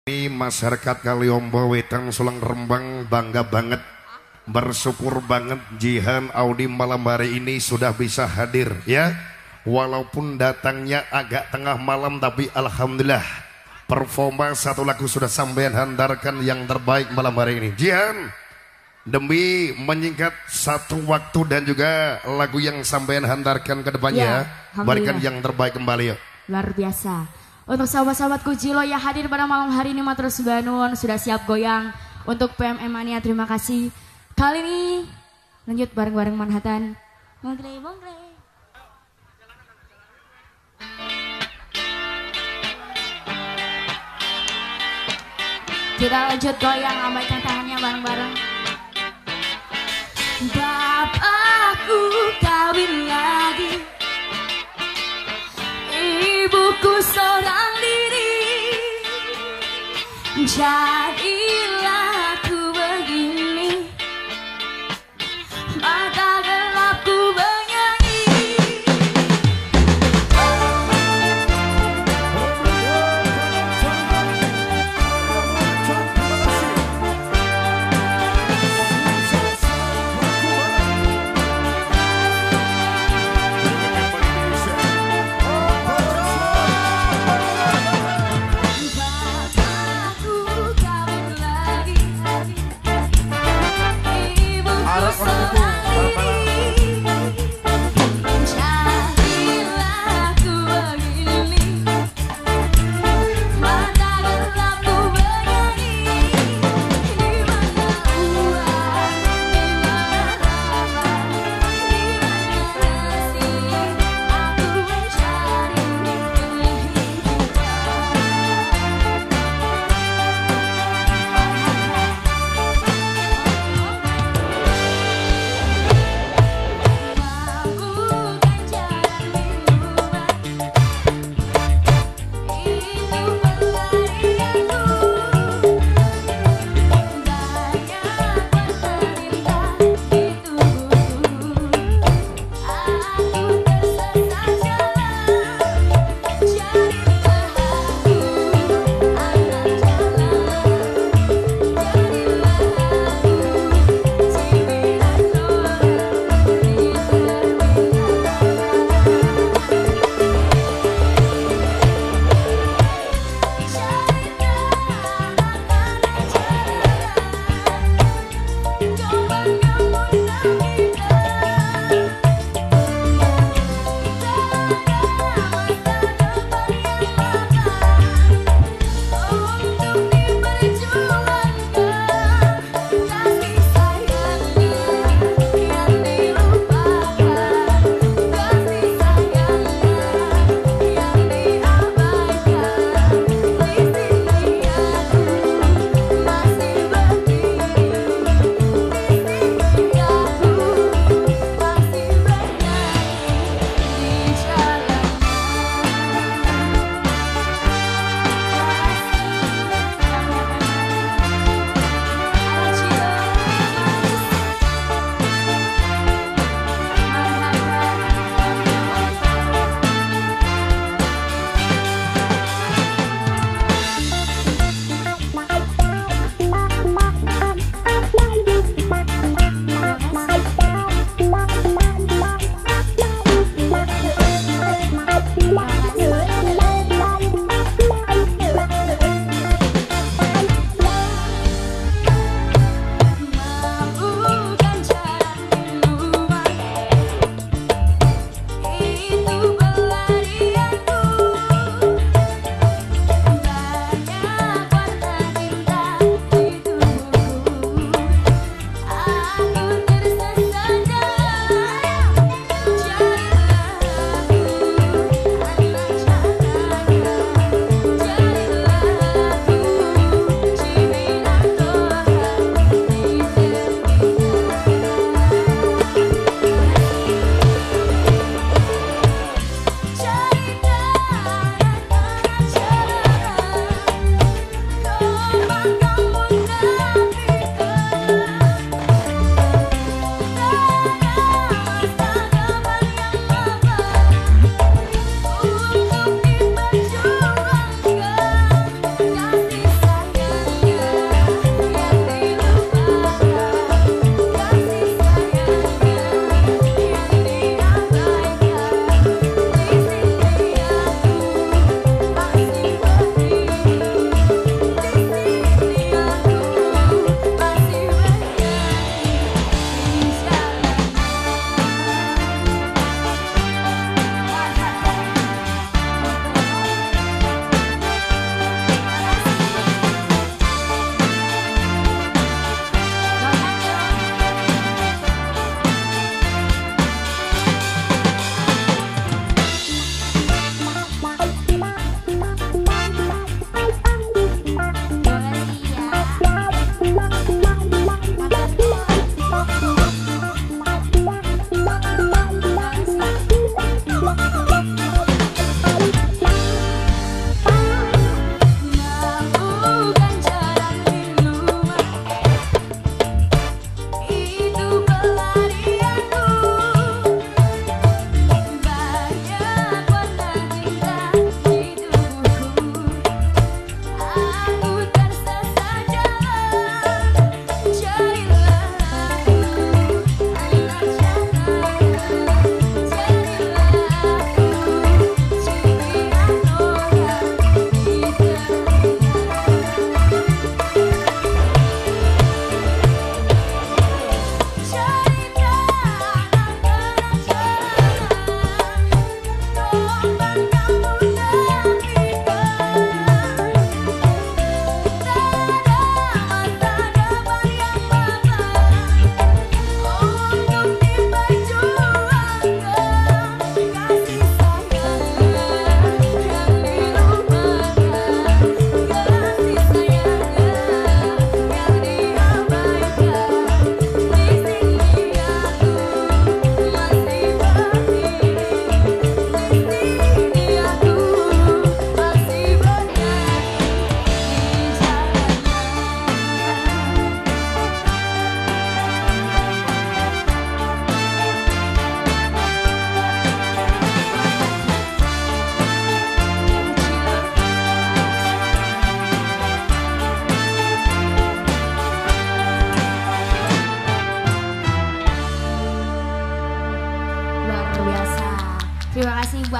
Ini masyarakat Kaliombo Wetan Sulang Rembang bangga banget, bersyukur banget Jihan Audi malam hari ini sudah bisa hadir ya. Walaupun datangnya agak tengah malam tapi alhamdulillah performa satu lagu sudah sampean hantarkan yang terbaik malam hari ini. Jihan, demi menyingkat satu waktu dan juga lagu yang sampean hantarkan ke depannya, berikan yang terbaik kembali yuk. Luar biasa. Untuk sahabat-sahabatku Jilo yang hadir pada malam hari ini matur subanun, sudah siap goyang. Untuk PMM Mania terima kasih. Kali ini lanjut bareng-bareng Manhattan. Bongre, bongre. Kita lanjut goyang, lambaikan tangannya bareng-bareng. Bapakku kawin lagi, ibuku seorang diri, jadilah aku begini, mata gelapku bernyanyi. Bapakku kawin lagi,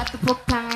tepuk tangan.